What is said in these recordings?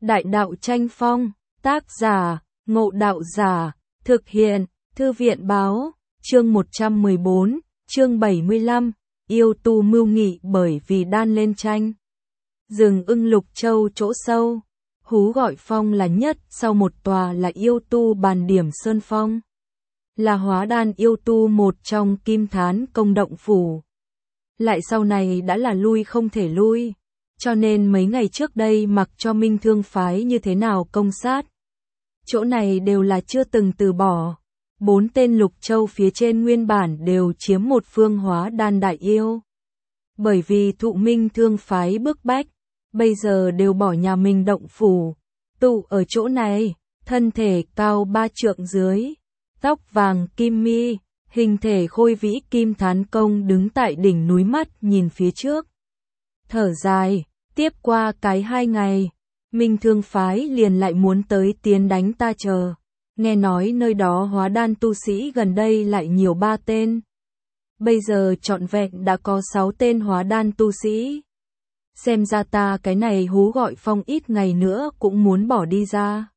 Đại đạo tranh phong, tác giả, Ngộ Đạo Giả, thực hiện, Thư viện Báo, chương 114, chương 75, yêu tu mưu nghị bởi vì đan lên tranh. Rừng ưng Lục Châu chỗ sâu, hú gọi phong là nhất, sau một tòa là yêu tu bàn điểm Sơn Phong. Là hóa đan yêu tu một trong Kim Thán Công động phủ. Lại sau này đã là lui không thể lui, cho nên mấy ngày trước đây mặc cho Minh Thương phái như thế nào công sát. Chỗ này đều là chưa từng từ bỏ. 4 tên Lục Châu phía trên nguyên bản đều chiếm một phương hóa đan đại yêu. Bởi vì thụ Minh Thương phái bức bách, bây giờ đều bỏ nhà mình động phủ, tụ ở chỗ này, thân thể cao 3 trượng dưới, tóc vàng kim mi, hình thể khôi vĩ Kim Thán Công đứng tại đỉnh núi mắt nhìn phía trước. Thở dài, tiếp qua cái 2 ngày, Minh Thương phái liền lại muốn tới tiến đánh ta chờ. Nghe nói nơi đó hóa đan tu sĩ gần đây lại nhiều 3 tên. Bây giờ trọn vẹn đã có 6 tên hóa đan tu sĩ. Xem ra ta cái này hú gọi phong ít ngày nữa cũng muốn bỏ đi ra.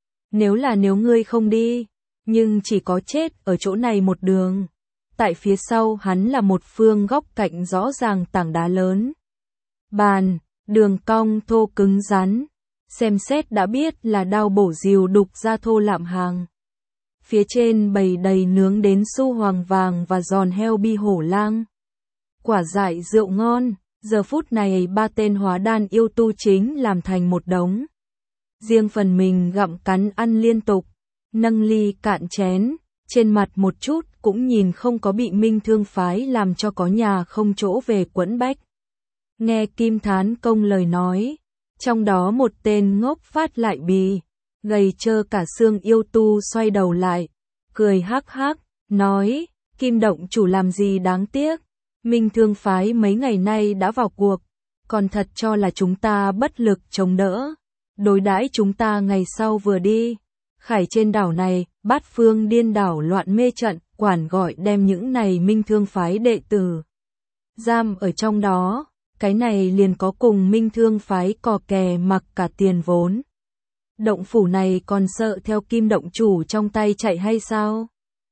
Nếu ngươi không đi, nhưng chỉ có chết ở chỗ này một đường. Tại phía sau hắn là một phương góc cạnh rõ ràng tảng đá lớn. Bàn, đường cong thô cứng rắn. Xem xét đã biết là đao bổ rìu đục ra thô lạm hàng. Phía trên bày đầy nướng đến su hoàng vàng và giòn heo bi hổ lang. Quả dại rượu ngon, giờ phút này 3 tên hóa đan yêu tu chính làm thành một đống. Riêng phần mình gặm cắn ăn liên tục, nâng ly cạn chén, trên mặt một chút cũng nhìn không có bị Minh Thương phái làm cho có nhà không chỗ về quẫn bách. Nghe Kim Thán Công lời nói, trong đó một tên ngốc phát lại bì, gầy trơ cả xương yêu tu xoay đầu lại, cười hắc hắc, nói, Kim động chủ làm gì đáng tiếc, Minh Thương phái mấy ngày nay đã vào cuộc, còn thật cho là chúng ta bất lực chống đỡ, đối đãi chúng ta ngày sau vừa đi, khải trên đảo này, bát phương điên đảo loạn mê trận, quản gọi đem những này Minh Thương phái đệ tử giam ở trong đó. Cái này liền có cùng Minh Thương phái cò kè mặc cả tiền vốn. Động phủ này còn sợ theo Kim động chủ trong tay chạy hay sao?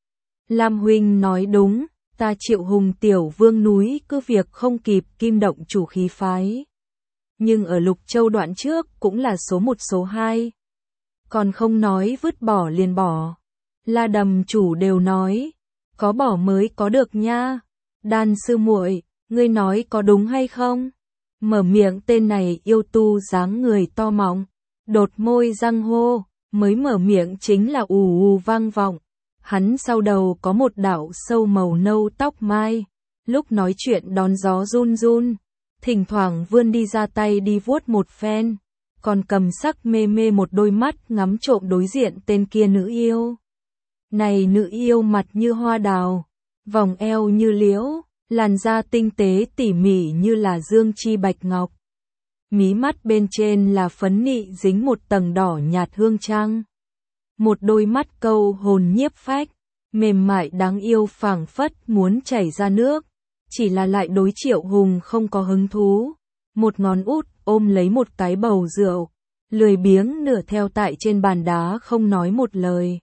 Lam huynh nói đúng, ta Triệu Hùng tiểu vương núi cứ việc không kịp Kim động chủ khí phái. Nhưng ở Lục Châu đoạn trước cũng là số 1 số 2. Còn không nói vứt bỏ liền bỏ. La Đầm chủ đều nói, có bỏ mới có được nha. Đan sư muội, ngươi nói có đúng hay không? Mở miệng tên này yêu tu dáng người to mọng, đột môi răng hô, mới mở miệng chính là ù ù vang vọng. Hắn sau đầu có một đạo sâu màu nâu tóc mai, lúc nói chuyện đón gió run run, thỉnh thoảng vươn đi ra tay đi vuốt một phen, còn cầm sắc mê mê một đôi mắt ngắm trộm đối diện tên kia nữ yêu. Này nữ yêu mặt như hoa đào, vòng eo như liễu, làn da tinh tế tỉ mỉ như là dương chi bạch ngọc. Mí mắt bên trên là phấn nị dính một tầng đỏ nhạt hương trang. Một đôi mắt câu hồn nhiếp phách, mềm mại đáng yêu phảng phất muốn chảy ra nước. Chỉ là lại đối Triệu Hùng không có hứng thú. Một ngón út ôm lấy một cái bầu rượu, lười biếng nửa theo tại trên bàn đá không nói một lời.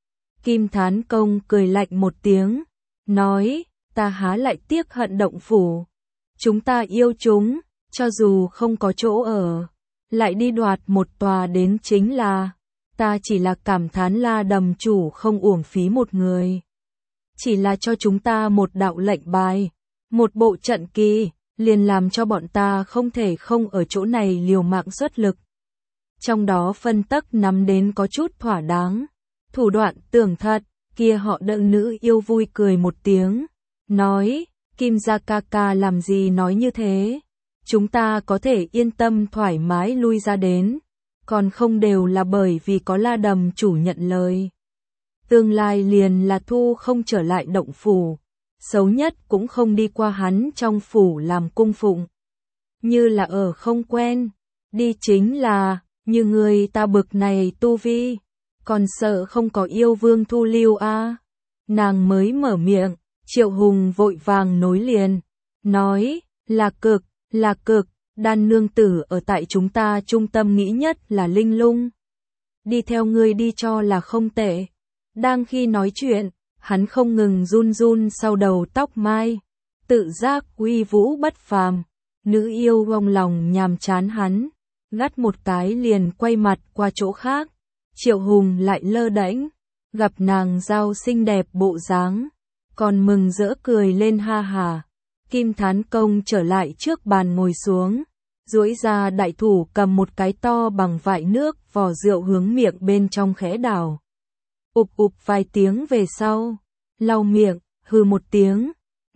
Kim Thán Công cười lạnh một tiếng, nói, ta há lại tiếc hận động phủ. Chúng ta yêu chúng, cho dù không có chỗ ở, lại đi đoạt một tòa đến chính là, ta chỉ là cảm thán La Đầm chủ không uổng phí một người. Chỉ là cho chúng ta một đạo lệnh bài, một bộ trận kỳ, liền làm cho bọn ta không thể không ở chỗ này liều mạng xuất lực. Trong đó phân tắc nắm đến có chút thỏa đáng, thủ đoạn tưởng thật, kia họ đợi nữ yêu vui cười một tiếng. Nói, Kim gia ca ca làm gì nói như thế, chúng ta có thể yên tâm thoải mái lui ra đến, còn không đều là bởi vì có La Đầm chủ nhận lời. Tương lai liền là thu không trở lại động phủ, xấu nhất cũng không đi qua hắn trong phủ làm cung phụng. Như là ở không quen, đi chính là, như người ta bực này tu vi, còn sợ không có yêu vương thu lưu a. Nàng mới mở miệng. Triệu Hùng vội vàng nối liền, nói, là cực, Đan nương tử ở tại chúng ta trung tâm nghĩ nhất là Linh Lung. Đi theo ngươi đi cho là không tệ. Đang khi nói chuyện, hắn không ngừng run run sau đầu tóc mai. Tự giác uy vũ bất phàm. Nữ yêu vòng lòng nhàm chán hắn. Gắt một cái liền quay mặt qua chỗ khác. Triệu Hùng lại lơ đễnh. Gặp nàng giao xinh đẹp bộ dáng. Còn mừng rỡ cười lên ha hà. Kim Thán Công trở lại trước bàn ngồi xuống. Duỗi ra đại thủ cầm một cái to bằng vại nước vò rượu hướng miệng bên trong khẽ đảo. Ụp ụp vài tiếng về sau. Lau miệng, hừ một tiếng.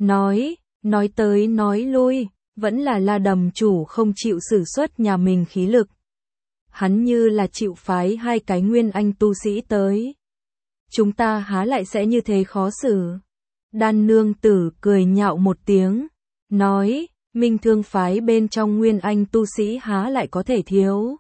Nói tới nói lui. Vẫn là La Đầm chủ không chịu sử xuất nhà mình khí lực. Hắn như là chịu phái hai cái nguyên anh tu sĩ tới. Chúng ta há lại sẽ như thế khó xử. Đan nương tử cười nhạo một tiếng. Nói, Minh Thương phái bên trong nguyên anh tu sĩ há lại có thể thiếu.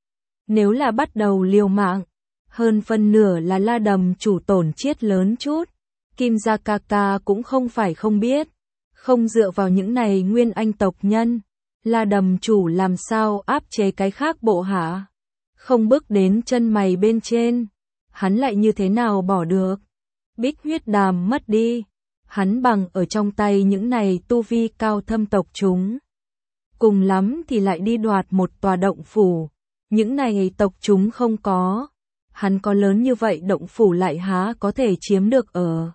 Nếu là bắt đầu liều mạng, hơn phân nửa là La Đầm chủ tổn chiết lớn chút. Kim Gia ca ca cũng không phải không biết. Không dựa vào những này nguyên anh tộc nhân, La Đầm chủ làm sao áp chế cái khác bộ hả? Không bước đến chân mày bên trên, hắn lại như thế nào bỏ được? Bích huyết đàm mất đi, hắn bằng ở trong tay những này tu vi cao thâm tộc chúng. Cùng lắm thì lại đi đoạt một tòa động phủ, những này tộc chúng không có, hắn có lớn như vậy động phủ lại há có thể chiếm được ở.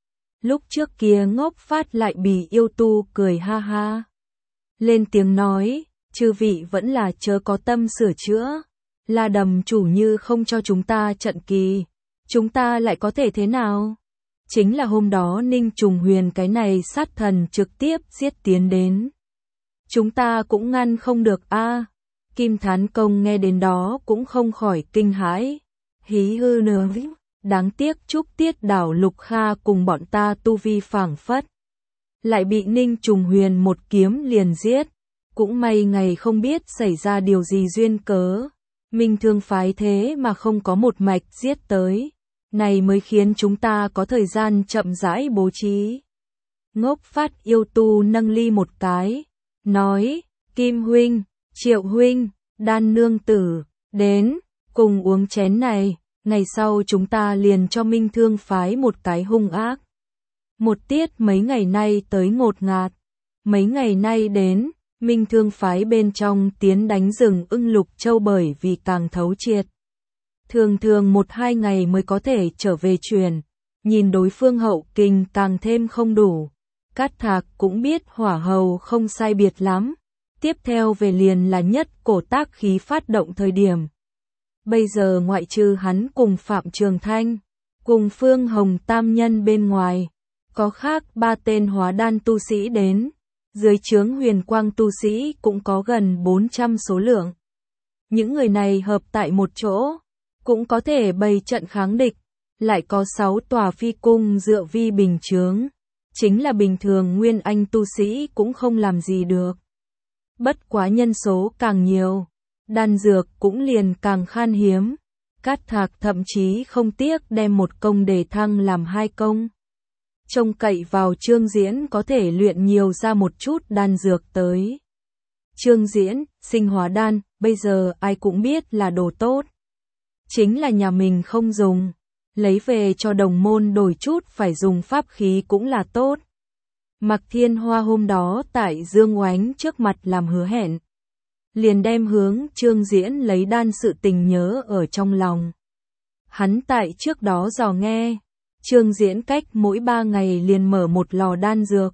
Lúc trước kia Ngốc Phát lại bị yêu tu cười ha ha. Lên tiếng nói, chư vị vẫn là chớ có tâm sửa chữa. La Đầm chủ như không cho chúng ta trận kỳ. Chúng ta lại có thể thế nào? Chính là hôm đó Ninh Trùng Huyền cái này sát thần trực tiếp giết tiến đến. Chúng ta cũng ngăn không được a. Kim Thán Công nghe đến đó cũng không khỏi kinh hãi. Hí hư nờ. Đáng tiếc Trúc Tiết Đảo Lục Kha cùng bọn ta tu vi phảng phất. Lại bị Ninh Trùng Huyền một kiếm liền giết. Cũng may ngày không biết xảy ra điều gì duyên cớ. Minh Thương phái thế mà không có một mạch giết tới. Này mới khiến chúng ta có thời gian chậm rãi bố trí. Ngốc Phát yêu tu nâng ly một cái. Nói, Kim huynh, Triệu huynh, Đan nương tử, đến, cùng uống chén này. Ngày sau chúng ta liền cho Minh Thương phái một cái hung ác. Một tiết mấy ngày nay tới ngột ngạt. Mấy ngày nay đến, Minh Thương phái bên trong tiến đánh rừng ưng Lục Châu bởi vì càng thấu triệt. Thường thường 1-2 ngày mới có thể trở về truyền. Nhìn đối phương hậu kinh càng thêm không đủ. Cát Thạc cũng biết hỏa hầu không sai biệt lắm. Tiếp theo về liền là nhất cổ tác khí phát động thời điểm. Bây giờ ngoại trừ hắn cùng Phạm Trường Thanh, cùng Phương Hồng tam nhân bên ngoài, có khác 3 tên hóa đan tu sĩ đến, dưới trướng huyền quang tu sĩ cũng có gần 400 số lượng. Những người này hợp tại một chỗ, cũng có thể bày trận kháng địch, lại có 6 tòa phi cung dựa vi bình chướng, chính là bình thường nguyên anh tu sĩ cũng không làm gì được. Bất quá nhân số càng nhiều, đan dược cũng liền càng khan hiếm. Cát Thạc thậm chí không tiếc đem một công đề thăng làm 2 công. Trông cậy vào Trương Diễn có thể luyện nhiều ra một chút đan dược tới. Trương Diễn, sinh hóa đan, bây giờ ai cũng biết là đồ tốt. Chính là nhà mình không dùng, lấy về cho đồng môn đổi chút phải dùng pháp khí cũng là tốt. Mạc Thiên Hoa hôm đó tại Dương Oánh trước mặt làm hứa hẹn. Liền đem hướng Trương Diễn lấy đan sự tình nhớ ở trong lòng. Hắn tại trước đó dò nghe, Trương Diễn cách mỗi 3 ngày liền mở một lò đan dược.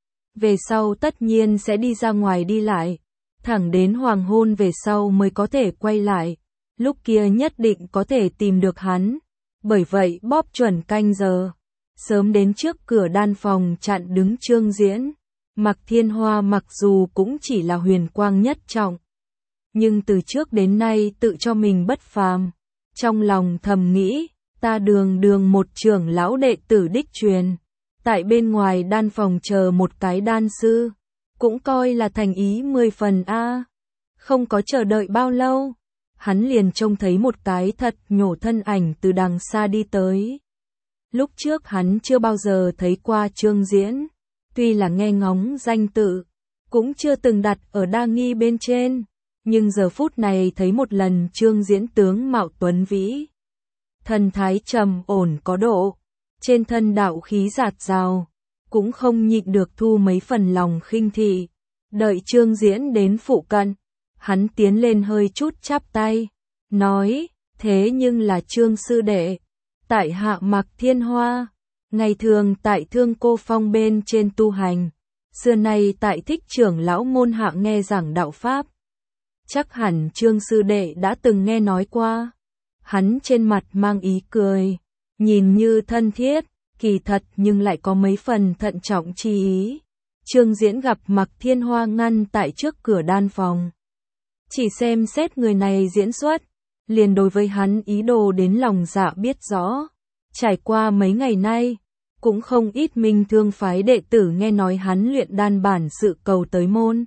Về sau tất nhiên sẽ đi ra ngoài đi lại, thẳng đến hoàng hôn về sau mới có thể quay lại, lúc kia nhất định có thể tìm được hắn. Bởi vậy bóp chuẩn canh giờ, sớm đến trước cửa đan phòng chặn đứng Trương Diễn. Mạc Thiên Hoa mặc dù cũng chỉ là huyền quang nhất trọng, nhưng từ trước đến nay tự cho mình bất phàm, trong lòng thầm nghĩ, ta đường một trưởng lão đệ tử đích truyền, tại bên ngoài đan phòng chờ một cái đan sư, cũng coi là thành ý 10 phần a. Không có chờ đợi bao lâu, hắn liền trông thấy một cái thật nhổ thân ảnh từ đằng xa đi tới. Lúc trước hắn chưa bao giờ thấy qua Trương Diễn, tuy là nghe ngóng danh tự, cũng chưa từng đặt ở đa nghi bên trên, nhưng giờ phút này thấy một lần Trương Diễn tướng mạo tuấn vĩ, thần thái trầm ổn có độ, trên thân đạo khí dạt dào, cũng không nhịn được thu mấy phần lòng khinh thị. Đợi Trương Diễn đến phụ cận, hắn tiến lên hơi chút chắp tay, nói, thế nhưng là Trương sư đệ, tại hạ Mạc Thiên Hoa, ngày thường tại Thương Cô Phong bên trên tu hành, xưa nay tại Thích trưởng lão môn hạ nghe giảng đạo pháp. Chắc hẳn Trương sư đệ đã từng nghe nói qua. Hắn trên mặt mang ý cười, nhìn như thân thiết, kỳ thật nhưng lại có mấy phần thận trọng chi ý. Trương Diễn gặp Mạc Thiên Hoa ngăn tại trước cửa đan phòng, chỉ xem xét người này diễn xuất, liền đối với hắn ý đồ đến lòng dạ biết rõ. Trải qua mấy ngày nay, cũng không ít minh thương phái đệ tử nghe nói hắn luyện đan bản sự cầu tới môn,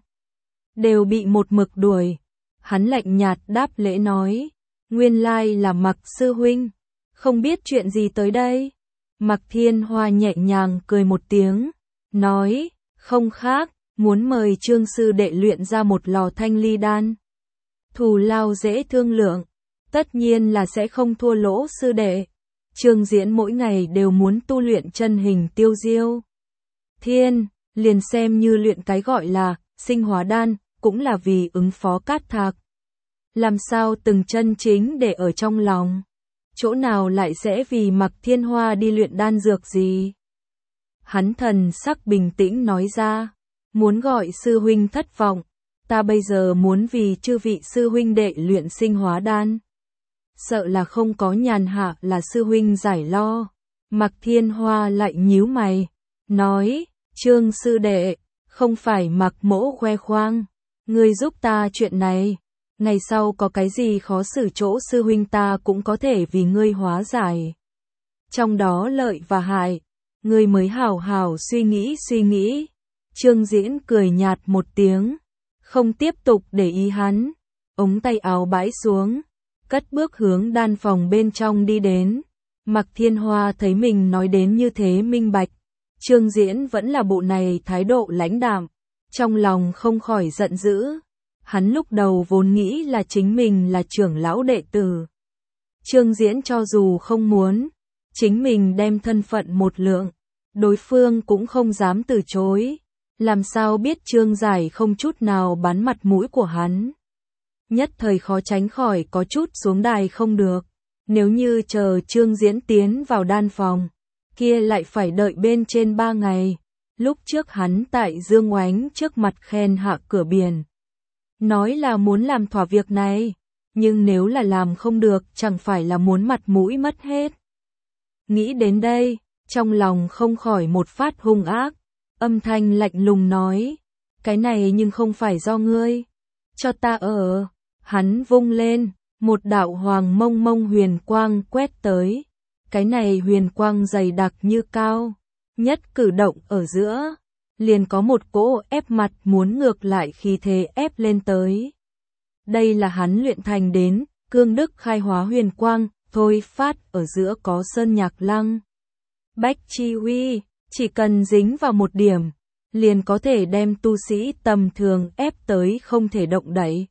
đều bị một mực đuổi. Hắn lạnh nhạt đáp lễ nói, nguyên lai là Mạc sư huynh, không biết chuyện gì tới đây. Mạc Thiên Hoa nhẹ nhàng cười một tiếng, nói, không khác, muốn mời Trương sư đệ luyện ra một lò thanh ly đan. Thù lao dễ thương lượng, tất nhiên là sẽ không thua lỗ sư đệ. Trương Diễn mỗi ngày đều muốn tu luyện chân hình tiêu diêu thiên, liền xem như luyện cái gọi là sinh hóa đan, cũng là vì ứng phó Cát Thạc. Làm sao từng chân chính để ở trong lòng, chỗ nào lại sẽ vì Mạc Thiên Hoa đi luyện đan dược gì. Hắn thần sắc bình tĩnh nói ra, muốn gọi sư huynh thất vọng, ta bây giờ muốn vì chư vị sư huynh đệ luyện sinh hóa đan. Sợ là không có nhàn hạ là sư huynh giải lo. Mạc Thiên Hoa lại nhíu mày, nói, Trương sư đệ, không phải Mạc mỗ khoe khoang, ngươi giúp ta chuyện này, ngày sau có cái gì khó xử chỗ sư huynh ta cũng có thể vì ngươi hóa giải. Trong đó lợi và hại, ngươi mới hảo hảo suy nghĩ. Trương Diễn cười nhạt một tiếng, không tiếp tục để ý hắn, ống tay áo bãi xuống, cất bước hướng đan phòng bên trong đi đến. Mạc Thiên Hoa thấy mình nói đến như thế minh bạch, Trương Diễn vẫn là bộ này thái độ lãnh đạm, trong lòng không khỏi giận dữ. Hắn lúc đầu vốn nghĩ là chính mình là trưởng lão đệ tử. Trương Diễn cho dù không muốn, chính mình đem thân phận một lượng, đối phương cũng không dám từ chối. Làm sao biết Trương Giải không chút nào bắn mặt mũi của hắn. Nhất thời khó tránh khỏi có chút xuống đài không được. Nếu như chờ Trương Diễn tiến vào đan phòng, kia lại phải đợi bên trên 3 ngày. Lúc trước hắn tại Dương Oánh trước mặt khen hạ cửa biển, nói là muốn làm thỏa việc này, nhưng nếu là làm không được chẳng phải là muốn mặt mũi mất hết. Nghĩ đến đây, trong lòng không khỏi một phát hung ác, âm thanh lạnh lùng nói, cái này nhưng không phải do ngươi, cho ta ở. Hắn vung lên, một đạo hoàng mông mông huyền quang quét tới, cái này huyền quang dày đặc như cao, nhất cử động ở giữa, liền có một cỗ ép mặt muốn ngược lại khí thế ép lên tới. Đây là hắn luyện thành đến, cương đức khai hóa huyền quang, thôi phát ở giữa có sơn nhạc lăng. Bách chi huy, chỉ cần dính vào một điểm, liền có thể đem tu sĩ tầm thường ép tới không thể động đậy.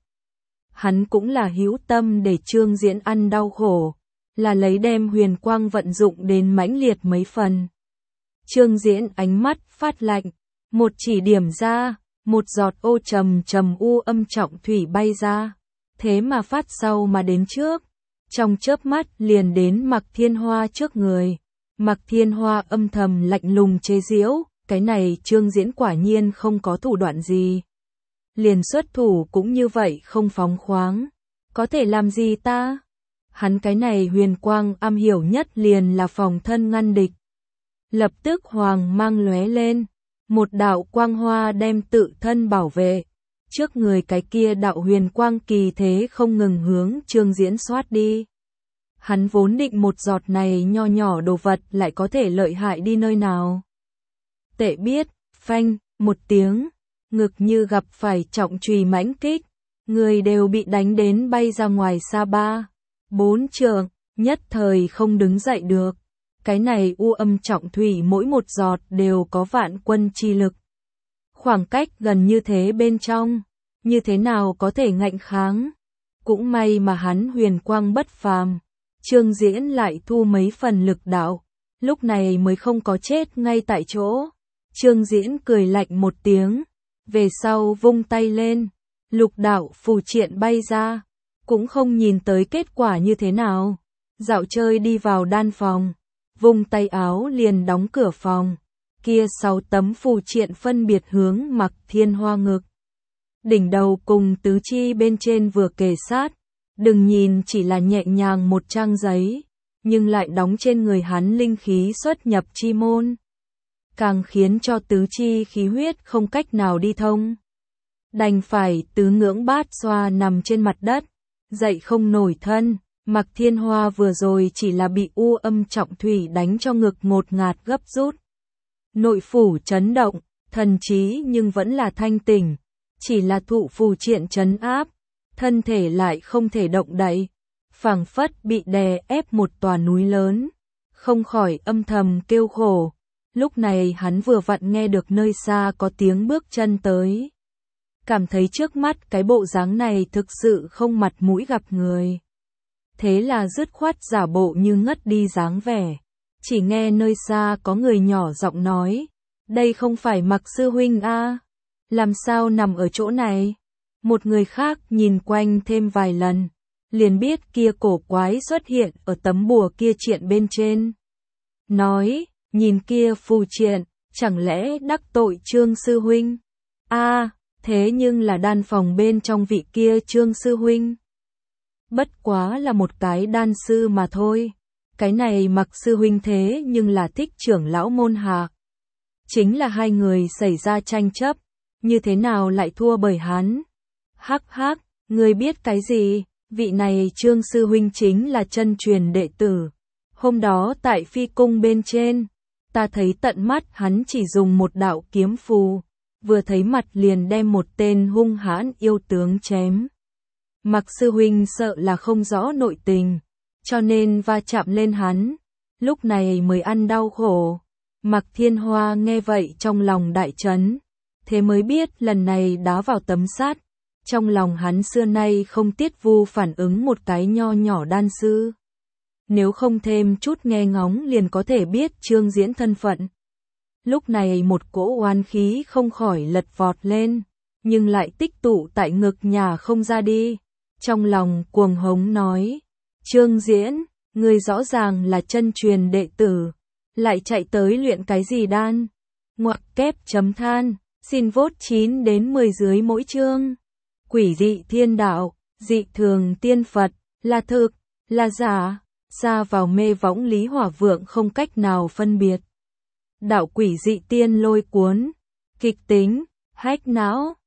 Hắn cũng là hữu tâm để Trương Diễn ăn đau khổ, là lấy đem huyền quang vận dụng đến mãnh liệt mấy phần. Trương Diễn ánh mắt phát lạnh, một chỉ điểm ra, một giọt ô trầm trầm u âm trọng thủy bay ra, thế mà phát sau mà đến trước, trong chớp mắt liền đến Mạc Thiên Hoa trước người. Mạc Thiên Hoa âm thầm lạnh lùng chế giễu, cái này Trương Diễn quả nhiên không có thủ đoạn gì. Liền xuất thủ cũng như vậy không phóng khoáng, có thể làm gì ta? Hắn cái này huyền quang am hiểu nhất liền là phòng thân ngăn địch. Lập tức hoàng mang lóe lên, một đạo quang hoa đem tự thân bảo vệ. Trước người cái kia đạo huyền quang kỳ thế không ngừng hướng Trương Diễn xoát đi. Hắn vốn định một giọt này nho nhỏ đồ vật lại có thể lợi hại đi nơi nào. Tệ biết, phanh, một tiếng, ngực như gặp phải trọng chùy mãnh kích, người đều bị đánh đến bay ra ngoài xa 3-4 trượng, nhất thời không đứng dậy được. Cái này u âm trọng thủy mỗi một giọt đều có vạn quân chi lực. Khoảng cách gần như thế bên trong, như thế nào có thể ngạnh kháng. Cũng may mà hắn huyền quang bất phàm, Trương Diễn lại thu mấy phần lực đạo, lúc này mới không có chết ngay tại chỗ. Trương Diễn cười lạnh một tiếng, về sau vung tay lên, lục đạo phù triện bay ra, cũng không nhìn tới kết quả như thế nào. Dạo chơi đi vào đan phòng, vung tay áo liền đóng cửa phòng, kia 6 tấm phù triện phân biệt hướng Mạc Thiên Hoa ngực. Đỉnh đầu cùng tứ chi bên trên vừa kề sát, đừng nhìn chỉ là nhẹ nhàng một trang giấy, nhưng lại đóng trên người hắn linh khí xuất nhập chi môn, càng khiến cho tứ chi khí huyết không cách nào đi thông. Đành phải tứ ngưỡng bát xoa nằm trên mặt đất, dậy không nổi thân. Mạc Thiên Hoa vừa rồi chỉ là bị u âm trọng thủy đánh cho ngực ngột ngạt gấp rút. Nội phủ chấn động, thần trí nhưng vẫn là thanh tỉnh, chỉ là thụ phù triện trấn áp, thân thể lại không thể động đậy, phảng phất bị đè ép một tòa núi lớn, không khỏi âm thầm kêu khổ. Lúc này hắn vừa vặn nghe được nơi xa có tiếng bước chân tới. Cảm thấy trước mắt cái bộ dáng này thực sự không mặt mũi gặp người. Thế là dứt khoát giả bộ như ngất đi dáng vẻ. Chỉ nghe nơi xa có người nhỏ giọng nói, đây không phải Mạc sư huynh a, làm sao nằm ở chỗ này? Một người khác nhìn quanh thêm vài lần, liền biết kia cổ quái xuất hiện ở tấm bùa kia triện bên trên. Nói, nhìn kia phù triện, chẳng lẽ đắc tội Trương sư huynh? A, thế nhưng là đan phòng bên trong vị kia Trương sư huynh. Bất quá là một cái đan sư mà thôi. Cái này Mạc sư huynh thế nhưng là Thích trưởng lão môn hạ. Chính là hai người xảy ra tranh chấp, như thế nào lại thua bởi hắn? Hắc hắc, ngươi biết cái gì? Vị này Trương sư huynh chính là chân truyền đệ tử. Hôm đó tại phi cung bên trên, ta thấy tận mắt hắn chỉ dùng một đạo kiếm phù, vừa thấy mặt liền đem một tên hung hãn yêu tướng chém. Mạc sư huynh sợ là không rõ nội tình, cho nên va chạm lên hắn, lúc này mới ăn đau khổ. Mạc Thiên Hoa nghe vậy trong lòng đại chấn, thế mới biết lần này đá vào tấm sắt. Trong lòng hắn xưa nay không tiết vu phản ứng một cái nho nhỏ đan sư. Nếu không thêm chút nghe ngóng liền có thể biết Trương Diễn thân phận. Lúc này một cỗ oán khí không khỏi lật vọt lên, nhưng lại tích tụ tại ngực nhà không ra đi. Trong lòng cuồng hống nói, Trương Diễn, ngươi rõ ràng là chân truyền đệ tử, lại chạy tới luyện cái gì đan? Ngoặc kép chấm than, xin vote 9 đến 10 dưới mỗi chương. Quỷ dị thiên đạo, dị thường tiên Phật, là thực, là giả, xa vào mê võng Lý Hỏa Vượng không cách nào phân biệt. Đạo quỷ dị tiên lôi cuốn, kịch tính, hách não.